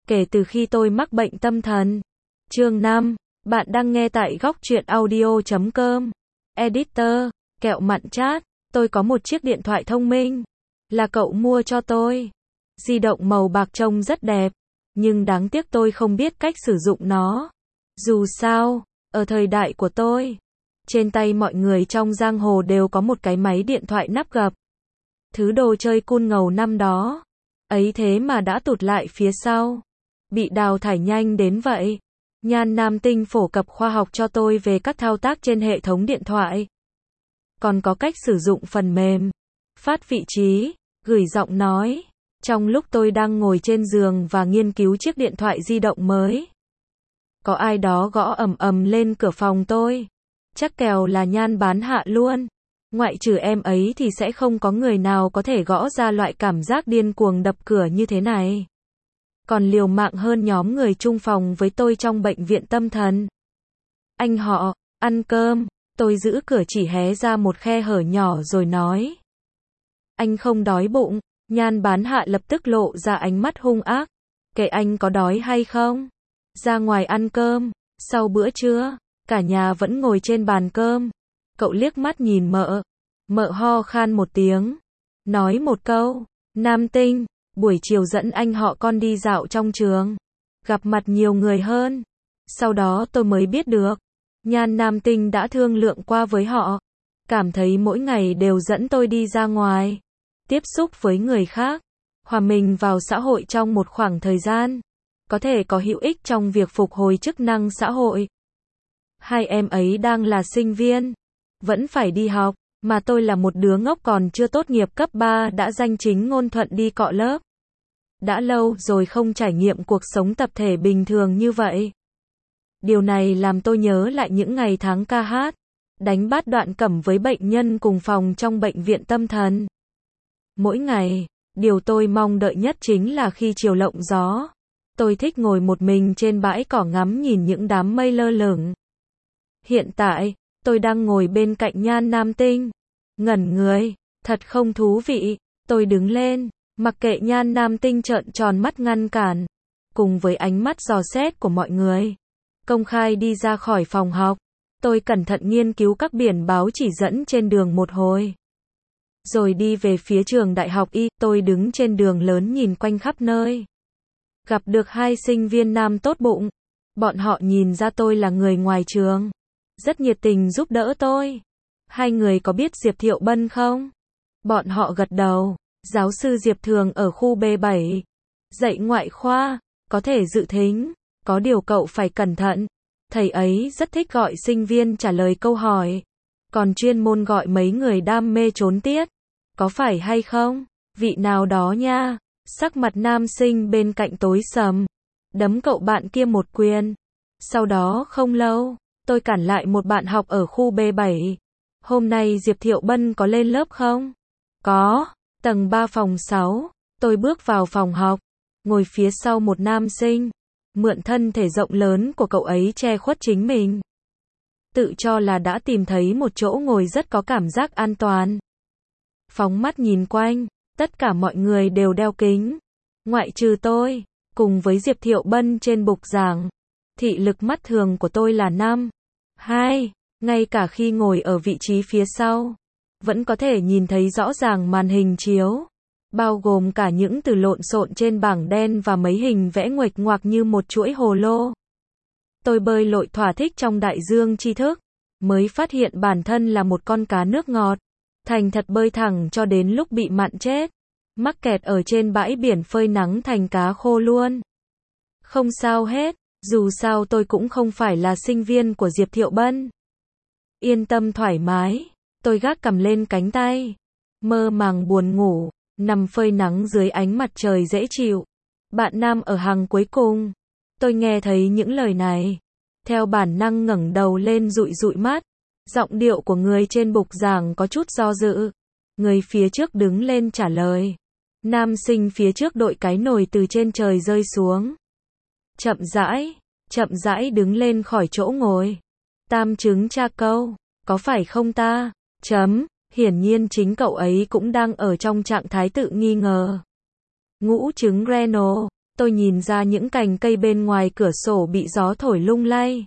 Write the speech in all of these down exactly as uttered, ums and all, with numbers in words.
kể từ khi tôi mắc bệnh tâm thần. Chương năm. Bạn đang nghe tại góc truyện audio chấm com. Editor, kẹo mặn chat. Tôi có một chiếc điện thoại thông minh. Là cậu mua cho tôi. Di động màu bạc trông rất đẹp. Nhưng đáng tiếc tôi không biết cách sử dụng nó. Dù sao, ở thời đại của tôi, trên tay mọi người trong giang hồ đều có một cái máy điện thoại nắp gập. Thứ đồ chơi cool ngầu năm đó. Ấy thế mà đã tụt lại phía sau. Bị đào thải nhanh đến vậy. Nhan Nam Tinh phổ cập khoa học cho tôi về các thao tác trên hệ thống điện thoại. Còn có cách sử dụng phần mềm. Phát vị trí, gửi giọng nói. Trong lúc tôi đang ngồi trên giường và nghiên cứu chiếc điện thoại di động mới, có ai đó gõ ầm ầm lên cửa phòng tôi. Chắc kèo là Nhan bán hạ luôn. Ngoại trừ em ấy thì sẽ không có người nào có thể gõ ra loại cảm giác điên cuồng đập cửa như thế này. Còn liều mạng hơn nhóm người chung phòng với tôi trong bệnh viện tâm thần. Anh họ, ăn cơm. Tôi giữ cửa chỉ hé ra một khe hở nhỏ rồi nói. Anh không đói bụng. Nhan bán hạ lập tức lộ ra ánh mắt hung ác. Kệ anh có đói hay không. Ra ngoài ăn cơm. Sau bữa trưa, cả nhà vẫn ngồi trên bàn cơm. Cậu liếc mắt nhìn mợ. Mợ ho khan một tiếng. Nói một câu. Nam Tinh, buổi chiều dẫn anh họ con đi dạo trong trường. Gặp mặt nhiều người hơn. Sau đó tôi mới biết được. Nhan Nam Tinh đã thương lượng qua với họ. Cảm thấy mỗi ngày đều dẫn tôi đi ra ngoài. Tiếp xúc với người khác. Hòa mình vào xã hội trong một khoảng thời gian. Có thể có hữu ích trong việc phục hồi chức năng xã hội. Hai em ấy đang là sinh viên. Vẫn phải đi học. Mà tôi là một đứa ngốc còn chưa tốt nghiệp cấp ba đã danh chính ngôn thuận đi cọ lớp. Đã lâu rồi không trải nghiệm cuộc sống tập thể bình thường như vậy. Điều này làm tôi nhớ lại những ngày tháng ca hát, đánh bát đoạn cẩm với bệnh nhân cùng phòng trong bệnh viện tâm thần. Mỗi ngày, điều tôi mong đợi nhất chính là khi chiều lộng gió. Tôi thích ngồi một mình trên bãi cỏ ngắm nhìn những đám mây lơ lửng. Hiện tại, tôi đang ngồi bên cạnh Nhan Nam Tinh. Ngẩn người, thật không thú vị. Tôi đứng lên, mặc kệ Nhan Nam Tinh trợn tròn mắt ngăn cản. Cùng với ánh mắt dò xét của mọi người. Công khai đi ra khỏi phòng học. Tôi cẩn thận nghiên cứu các biển báo chỉ dẫn trên đường một hồi. Rồi đi về phía trường đại học Y. Tôi đứng trên đường lớn nhìn quanh khắp nơi. Gặp được hai sinh viên nam tốt bụng. Bọn họ nhìn ra tôi là người ngoài trường. Rất nhiệt tình giúp đỡ tôi. Hai người có biết Diệp Thiệu Bân không? Bọn họ gật đầu. Giáo sư Diệp thường ở khu B bảy. Dạy ngoại khoa. Có thể dự thính. Có điều cậu phải cẩn thận. Thầy ấy rất thích gọi sinh viên trả lời câu hỏi. Còn chuyên môn gọi mấy người đam mê trốn tiết. Có phải hay không? Vị nào đó nha. Sắc mặt nam sinh bên cạnh tối sầm. Đấm cậu bạn kia một quyền. Sau đó không lâu, tôi cản lại một bạn học ở khu B bảy. Hôm nay Diệp Thiệu Bân có lên lớp không? Có. Tầng ba phòng sáu. Tôi bước vào phòng học. Ngồi phía sau một nam sinh. Mượn thân thể rộng lớn của cậu ấy che khuất chính mình. Tự cho là đã tìm thấy một chỗ ngồi rất có cảm giác an toàn. Phóng mắt nhìn quanh, tất cả mọi người đều đeo kính. Ngoại trừ tôi, cùng với Diệp Thiệu Bân trên bục giảng. Thị lực mắt thường của tôi là năm, hai, ngay cả khi ngồi ở vị trí phía sau. Vẫn có thể nhìn thấy rõ ràng màn hình chiếu. Bao gồm cả những từ lộn xộn trên bảng đen và mấy hình vẽ nguệch ngoạc như một chuỗi hồ lô. Tôi bơi lội thỏa thích trong đại dương tri thức. Mới phát hiện bản thân là một con cá nước ngọt. Thành thật bơi thẳng cho đến lúc bị mặn chết. Mắc kẹt ở trên bãi biển phơi nắng thành cá khô luôn. Không sao hết. Dù sao tôi cũng không phải là sinh viên của Diệp Thiệu Bân. Yên tâm thoải mái. Tôi gác cầm lên cánh tay. Mơ màng buồn ngủ. Nằm phơi nắng dưới ánh mặt trời dễ chịu. Bạn nam ở hàng cuối cùng. Tôi nghe thấy những lời này. Theo bản năng ngẩng đầu lên dụi dụi mắt. Giọng điệu của người trên bục giảng có chút do dự. Người phía trước đứng lên trả lời. Nam sinh phía trước đội cái nồi từ trên trời rơi xuống. Chậm rãi, chậm rãi đứng lên khỏi chỗ ngồi. Tam chứng tra câu, có phải không ta? Chấm, hiển nhiên chính cậu ấy cũng đang ở trong trạng thái tự nghi ngờ. Ngũ chứng Renal, Tôi nhìn ra những cành cây bên ngoài cửa sổ bị gió thổi lung lay.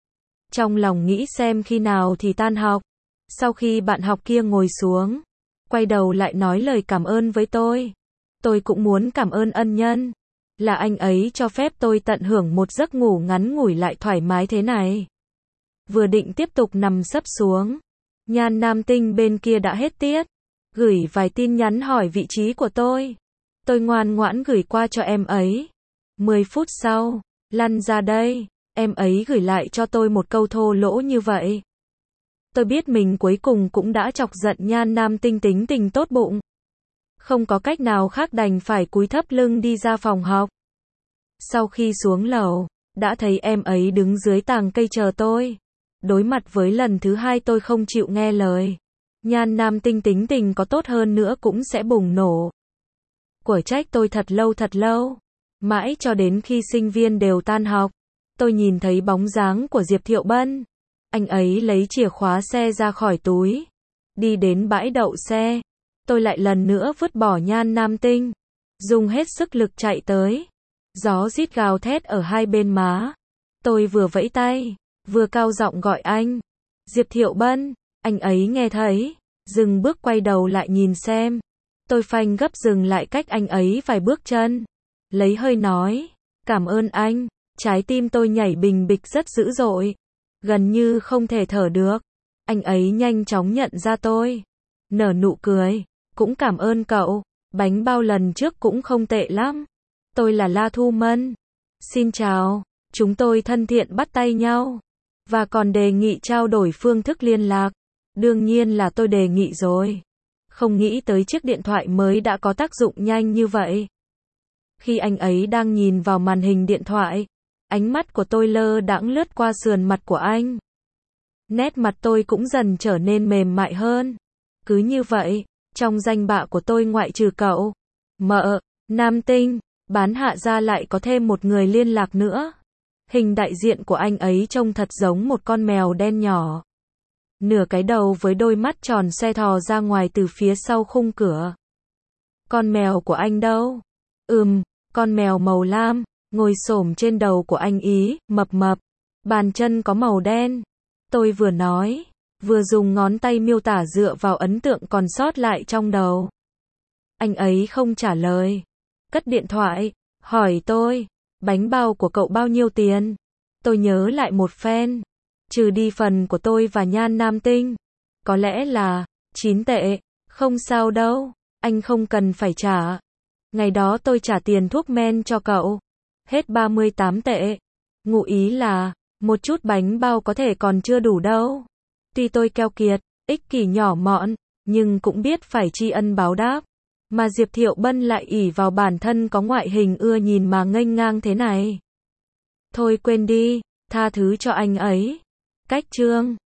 Trong lòng nghĩ xem khi nào thì tan học. Sau khi bạn học kia ngồi xuống, quay đầu lại nói lời cảm ơn với tôi. Tôi cũng muốn cảm ơn ân nhân. Là anh ấy cho phép tôi tận hưởng một giấc ngủ ngắn ngủi lại thoải mái thế này. Vừa định tiếp tục nằm sấp xuống, Nhan Nam Tinh bên kia đã hết tiết, gửi vài tin nhắn hỏi vị trí của tôi. Tôi ngoan ngoãn gửi qua cho em ấy. Mười phút sau, lăn ra đây, em ấy gửi lại cho tôi một câu thô lỗ như vậy. Tôi biết mình cuối cùng cũng đã chọc giận Nhan Nam Tinh tính tình tốt bụng. Không có cách nào khác đành phải cúi thấp lưng đi ra phòng học. Sau khi xuống lầu, đã thấy em ấy đứng dưới tàng cây chờ tôi. Đối mặt với lần thứ hai tôi không chịu nghe lời. Nhan Nam Tinh tính tình có tốt hơn nữa cũng sẽ bùng nổ. Của trách tôi thật lâu thật lâu. Mãi cho đến khi sinh viên đều tan học, tôi nhìn thấy bóng dáng của Diệp Thiệu Bân. Anh ấy lấy chìa khóa xe ra khỏi túi. Đi đến bãi đậu xe. Tôi lại lần nữa vứt bỏ Nhan Nam Tinh. Dùng hết sức lực chạy tới. Gió rít gào thét ở hai bên má. Tôi vừa vẫy tay, vừa cao giọng gọi anh. Diệp Thiệu Bân, anh ấy nghe thấy. Dừng bước quay đầu lại nhìn xem. Tôi phanh gấp dừng lại cách anh ấy vài bước chân. Lấy hơi nói. Cảm ơn anh. Trái tim tôi nhảy bình bịch rất dữ dội. Gần như không thể thở được. Anh ấy nhanh chóng nhận ra tôi. Nở nụ cười. Cũng cảm ơn cậu. Bánh bao lần trước cũng không tệ lắm. Tôi là La Thu Mân. Xin chào. Chúng tôi thân thiện bắt tay nhau. Và còn đề nghị trao đổi phương thức liên lạc. Đương nhiên là tôi đề nghị rồi. Không nghĩ tới chiếc điện thoại mới đã có tác dụng nhanh như vậy. Khi anh ấy đang nhìn vào màn hình điện thoại, ánh mắt của tôi lơ đãng lướt qua sườn mặt của anh. Nét mặt tôi cũng dần trở nên mềm mại hơn. Cứ như vậy, trong danh bạ của tôi ngoại trừ cậu, mợ, Nam Tinh, bán hạ ra lại có thêm một người liên lạc nữa. Hình đại diện của anh ấy trông thật giống một con mèo đen nhỏ. Nửa cái đầu với đôi mắt tròn xoe thò ra ngoài từ phía sau khung cửa. Con mèo của anh đâu? Ừm, con mèo màu lam, ngồi xổm trên đầu của anh ý, mập mập. Bàn chân có màu đen. Tôi vừa nói, vừa dùng ngón tay miêu tả dựa vào ấn tượng còn sót lại trong đầu. Anh ấy không trả lời. Cất điện thoại, hỏi tôi, bánh bao của cậu bao nhiêu tiền? Tôi nhớ lại một phen. Trừ đi phần của tôi và Nhan Nam Tinh. Có lẽ là chín tệ. Không sao đâu, anh không cần phải trả. Ngày đó tôi trả tiền thuốc men cho cậu. Hết ba mươi tám tệ. Ngụ ý là, một chút bánh bao có thể còn chưa đủ đâu. Tuy tôi keo kiệt, ích kỷ nhỏ mọn, nhưng cũng biết phải tri ân báo đáp. Mà Diệp Thiệu Bân lại ỷ vào bản thân có ngoại hình ưa nhìn mà nghênh ngang thế này. Thôi quên đi, tha thứ cho anh ấy. Cách chương